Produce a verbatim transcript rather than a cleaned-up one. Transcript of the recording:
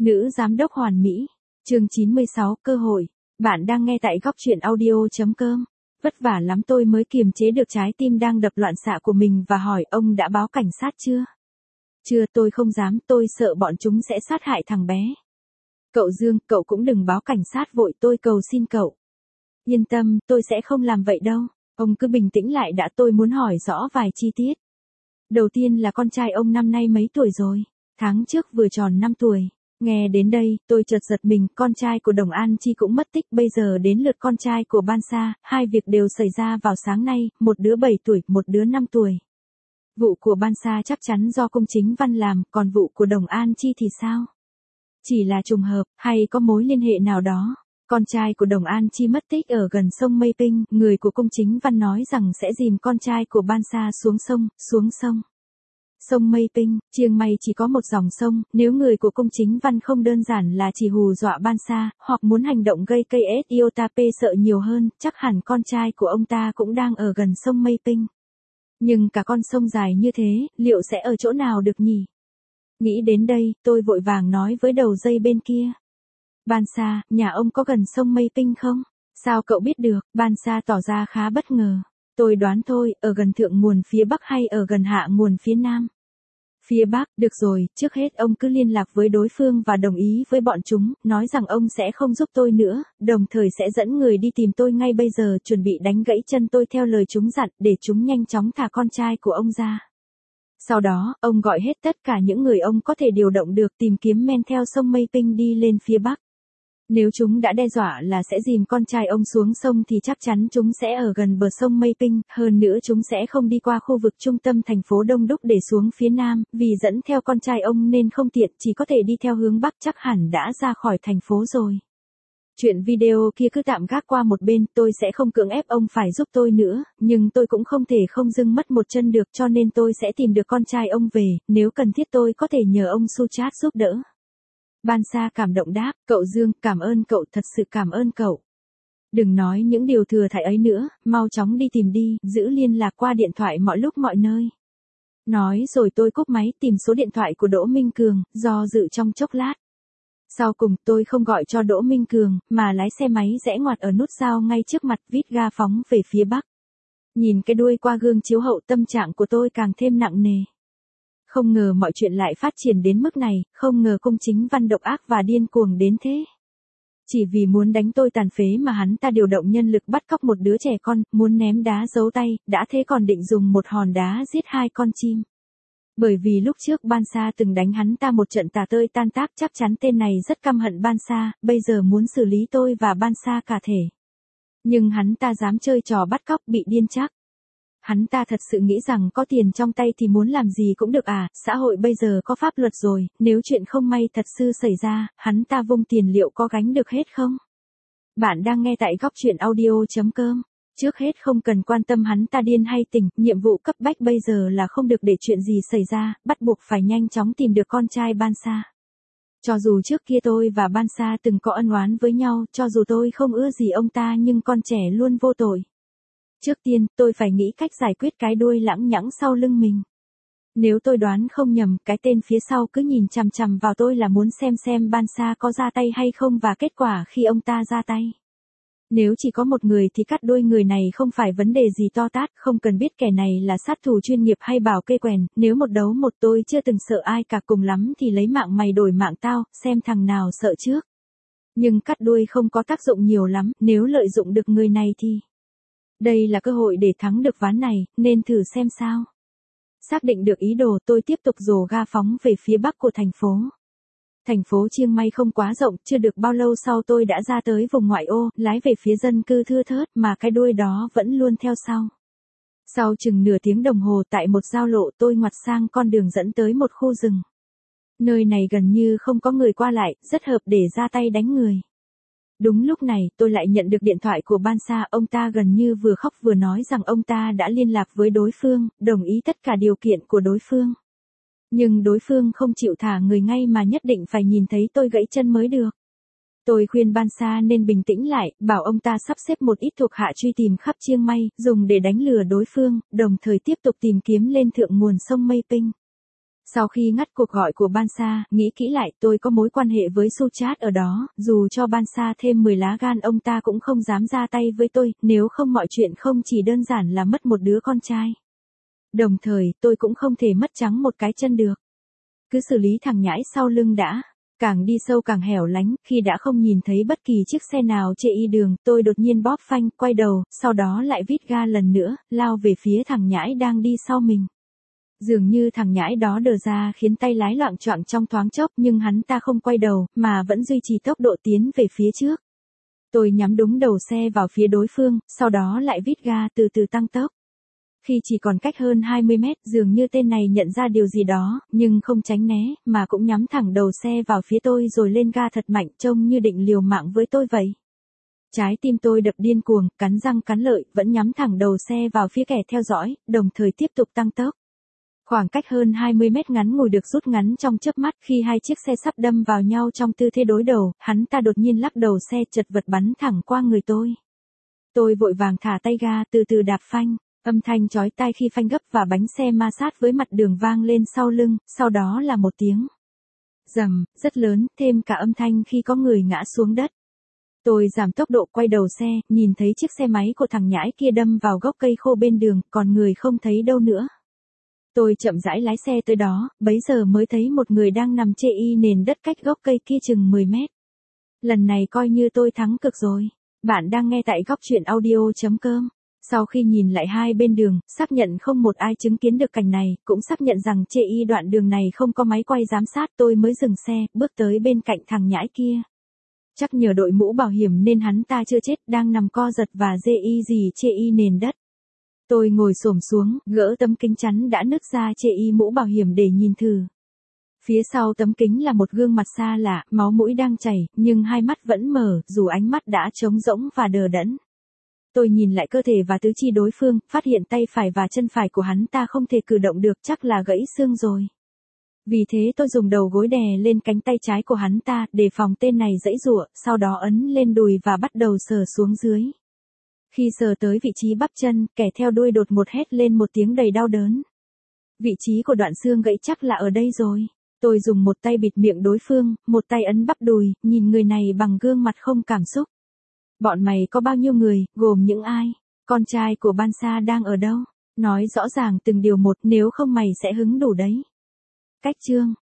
Nữ giám đốc hoàn mỹ. Chương chín mươi sáu, cơ hội. Bạn đang nghe tại góc truyện audio chấm com. Vất vả lắm tôi mới kiềm chế được trái tim đang đập loạn xạ của mình và hỏi ông đã báo cảnh sát chưa? Chưa, tôi không dám, tôi sợ bọn chúng sẽ sát hại thằng bé. Cậu Dương, cậu cũng đừng báo cảnh sát vội, tôi cầu xin cậu. Yên tâm, tôi sẽ không làm vậy đâu. Ông cứ bình tĩnh lại đã, tôi muốn hỏi rõ vài chi tiết. Đầu tiên là con trai ông năm nay mấy tuổi rồi? Tháng trước vừa tròn năm tuổi. Nghe đến đây, tôi chợt giật mình, con trai của Đồng An Chi cũng mất tích, bây giờ đến lượt con trai của Ban Sa, hai việc đều xảy ra vào sáng nay, một đứa bảy tuổi, một đứa năm tuổi. Vụ của Ban Sa chắc chắn do Cung Chính Văn làm, còn vụ của Đồng An Chi thì sao? Chỉ là trùng hợp, hay có mối liên hệ nào đó? Con trai của Đồng An Chi mất tích ở gần sông Mây Pinh, người của Cung Chính Văn nói rằng sẽ dìm con trai của Ban Sa xuống sông, xuống sông. Sông Mây Pinh, Chiang Mai chỉ có một dòng sông, nếu người của Cung Chính Văn không đơn giản là chỉ hù dọa Ban Sa, hoặc muốn hành động gây cây ét iota pê sợ nhiều hơn, chắc hẳn con trai của ông ta cũng đang ở gần sông Mây Pinh. Nhưng cả con sông dài như thế, liệu sẽ ở chỗ nào được nhỉ? Nghĩ đến đây, tôi vội vàng nói với đầu dây bên kia. Ban Sa, nhà ông có gần sông Mây Pinh không? Sao cậu biết được? Ban Sa tỏ ra khá bất ngờ. Tôi đoán thôi, ở gần thượng nguồn phía Bắc hay ở gần hạ nguồn phía Nam? Phía Bắc, được rồi, trước hết ông cứ liên lạc với đối phương và đồng ý với bọn chúng, nói rằng ông sẽ không giúp tôi nữa, đồng thời sẽ dẫn người đi tìm tôi ngay bây giờ, chuẩn bị đánh gãy chân tôi theo lời chúng dặn, để chúng nhanh chóng thả con trai của ông ra. Sau đó, ông gọi hết tất cả những người ông có thể điều động được tìm kiếm men theo sông Mây Pinh đi lên phía Bắc. Nếu chúng đã đe dọa là sẽ dìm con trai ông xuống sông thì chắc chắn chúng sẽ ở gần bờ sông Mây Pinh, hơn nữa chúng sẽ không đi qua khu vực trung tâm thành phố đông đúc để xuống phía Nam, vì dẫn theo con trai ông nên không tiện, chỉ có thể đi theo hướng Bắc, chắc hẳn đã ra khỏi thành phố rồi. Chuyện video kia cứ tạm gác qua một bên, tôi sẽ không cưỡng ép ông phải giúp tôi nữa, nhưng tôi cũng không thể không dưng mất một chân được, cho nên tôi sẽ tìm được con trai ông về, nếu cần thiết tôi có thể nhờ ông Suchat giúp đỡ. Ban Sa cảm động đáp, cậu Dương, cảm ơn cậu, thật sự cảm ơn cậu. Đừng nói những điều thừa thãi ấy nữa, mau chóng đi tìm đi, giữ liên lạc qua điện thoại mọi lúc mọi nơi. Nói rồi tôi cúp máy tìm số điện thoại của Đỗ Minh Cường, do dự trong chốc lát. Sau cùng tôi không gọi cho Đỗ Minh Cường, mà lái xe máy rẽ ngoặt ở nút giao ngay trước mặt, vít ga phóng về phía Bắc. Nhìn cái đuôi qua gương chiếu hậu, tâm trạng của tôi càng thêm nặng nề. Không ngờ mọi chuyện lại phát triển đến mức này, không ngờ Cung Chính Văn độc ác và điên cuồng đến thế. Chỉ vì muốn đánh tôi tàn phế mà hắn ta điều động nhân lực bắt cóc một đứa trẻ con, muốn ném đá giấu tay, đã thế còn định dùng một hòn đá giết hai con chim. Bởi vì lúc trước Ban Sa từng đánh hắn ta một trận tả tơi tan tác, chắc chắn tên này rất căm hận Ban Sa, bây giờ muốn xử lý tôi và Ban Sa cả thể. Nhưng hắn ta dám chơi trò bắt cóc, bị điên chắc. Hắn ta thật sự nghĩ rằng có tiền trong tay thì muốn làm gì cũng được à, xã hội bây giờ có pháp luật rồi, nếu chuyện không may thật sự xảy ra, hắn ta vung tiền liệu có gánh được hết không? Bạn đang nghe tại góc truyện audio chấm com. Trước hết không cần quan tâm hắn ta điên hay tỉnh, nhiệm vụ cấp bách bây giờ là không được để chuyện gì xảy ra, bắt buộc phải nhanh chóng tìm được con trai Ban Sa. Cho dù trước kia tôi và Ban Sa từng có ân oán với nhau, cho dù tôi không ưa gì ông ta nhưng con trẻ luôn vô tội. Trước tiên, tôi phải nghĩ cách giải quyết cái đuôi lẳng nhẳng sau lưng mình. Nếu tôi đoán không nhầm, cái tên phía sau cứ nhìn chằm chằm vào tôi là muốn xem xem Ban Sa có ra tay hay không và kết quả khi ông ta ra tay. Nếu chỉ có một người thì cắt đuôi người này không phải vấn đề gì to tát, không cần biết kẻ này là sát thủ chuyên nghiệp hay bảo kê quèn, nếu một đấu một tôi chưa từng sợ ai cả, cùng lắm thì lấy mạng mày đổi mạng tao, xem thằng nào sợ trước. Nhưng cắt đuôi không có tác dụng nhiều lắm, nếu lợi dụng được người này thì... Đây là cơ hội để thắng được ván này, nên thử xem sao. Xác định được ý đồ, tôi tiếp tục dồ ga phóng về phía bắc của thành phố. Thành phố Chiang Mai không quá rộng, chưa được bao lâu sau tôi đã ra tới vùng ngoại ô, lái về phía dân cư thưa thớt mà cái đuôi đó vẫn luôn theo sau. Sau chừng nửa tiếng đồng hồ tại một giao lộ tôi ngoặt sang con đường dẫn tới một khu rừng. Nơi này gần như không có người qua lại, rất hợp để ra tay đánh người. Đúng lúc này, tôi lại nhận được điện thoại của Ban Sa, ông ta gần như vừa khóc vừa nói rằng ông ta đã liên lạc với đối phương, đồng ý tất cả điều kiện của đối phương. Nhưng đối phương không chịu thả người ngay mà nhất định phải nhìn thấy tôi gãy chân mới được. Tôi khuyên Ban Sa nên bình tĩnh lại, bảo ông ta sắp xếp một ít thuộc hạ truy tìm khắp Chiang Mai, dùng để đánh lừa đối phương, đồng thời tiếp tục tìm kiếm lên thượng nguồn sông Mây Pinh. Sau khi ngắt cuộc gọi của Bansa, nghĩ kỹ lại tôi có mối quan hệ với Suchat ở đó, dù cho Bansa thêm mười lá gan ông ta cũng không dám ra tay với tôi, nếu không mọi chuyện không chỉ đơn giản là mất một đứa con trai. Đồng thời, tôi cũng không thể mất trắng một cái chân được. Cứ xử lý thằng nhãi sau lưng đã. Càng đi sâu càng hẻo lánh, khi đã không nhìn thấy bất kỳ chiếc xe nào chê y đường, tôi đột nhiên bóp phanh, quay đầu, sau đó lại vít ga lần nữa, lao về phía thằng nhãi đang đi sau mình. Dường như thằng nhãi đó đờ ra khiến tay lái loạng choạng trong thoáng chốc, nhưng hắn ta không quay đầu, mà vẫn duy trì tốc độ tiến về phía trước. Tôi nhắm đúng đầu xe vào phía đối phương, sau đó lại vít ga từ từ tăng tốc. Khi chỉ còn cách hơn hai mươi mét, dường như tên này nhận ra điều gì đó, nhưng không tránh né, mà cũng nhắm thẳng đầu xe vào phía tôi rồi lên ga thật mạnh, trông như định liều mạng với tôi vậy. Trái tim tôi đập điên cuồng, cắn răng cắn lợi, vẫn nhắm thẳng đầu xe vào phía kẻ theo dõi, đồng thời tiếp tục tăng tốc. Khoảng cách hơn hai mươi mét ngắn ngủi được rút ngắn trong chớp mắt, khi hai chiếc xe sắp đâm vào nhau trong tư thế đối đầu, hắn ta đột nhiên lắc đầu xe chật vật bắn thẳng qua người tôi. Tôi vội vàng thả tay ga, từ từ đạp phanh. Âm thanh chói tai khi phanh gấp và bánh xe ma sát với mặt đường vang lên sau lưng, sau đó là một tiếng rầm, rất lớn, thêm cả âm thanh khi có người ngã xuống đất. Tôi giảm tốc độ quay đầu xe, nhìn thấy chiếc xe máy của thằng nhãi kia đâm vào gốc cây khô bên đường, còn người không thấy đâu nữa. Tôi chậm rãi lái xe tới đó, bấy giờ mới thấy một người đang nằm chê y nền đất cách gốc cây kia chừng mười mét. Lần này coi như tôi thắng cực rồi. Bạn đang nghe tại góc truyện audio chấm com. Sau khi nhìn lại hai bên đường, xác nhận không một ai chứng kiến được cảnh này, cũng xác nhận rằng chê y đoạn đường này không có máy quay giám sát, tôi mới dừng xe, bước tới bên cạnh thằng nhãi kia. Chắc nhờ đội mũ bảo hiểm nên hắn ta chưa chết, đang nằm co giật và dê y gì chê y nền đất. Tôi ngồi xổm xuống, gỡ tấm kính chắn đã nứt ra chê y mũ bảo hiểm để nhìn thử. Phía sau tấm kính là một gương mặt xa lạ, máu mũi đang chảy, nhưng hai mắt vẫn mở, dù ánh mắt đã trống rỗng và đờ đẫn. Tôi nhìn lại cơ thể và tứ chi đối phương, phát hiện tay phải và chân phải của hắn ta không thể cử động được, chắc là gãy xương rồi. Vì thế tôi dùng đầu gối đè lên cánh tay trái của hắn ta, để phòng tên này giãy giụa, sau đó ấn lên đùi và bắt đầu sờ xuống dưới. Khi sờ tới vị trí bắp chân, kẻ theo đuôi đột ngột hét lên một tiếng đầy đau đớn. Vị trí của đoạn xương gãy chắc là ở đây rồi. Tôi dùng một tay bịt miệng đối phương, một tay ấn bắp đùi, nhìn người này bằng gương mặt không cảm xúc. Bọn mày có bao nhiêu người, gồm những ai? Con trai của Bansa đang ở đâu? Nói rõ ràng từng điều một, nếu không mày sẽ hứng đủ đấy. Cách chương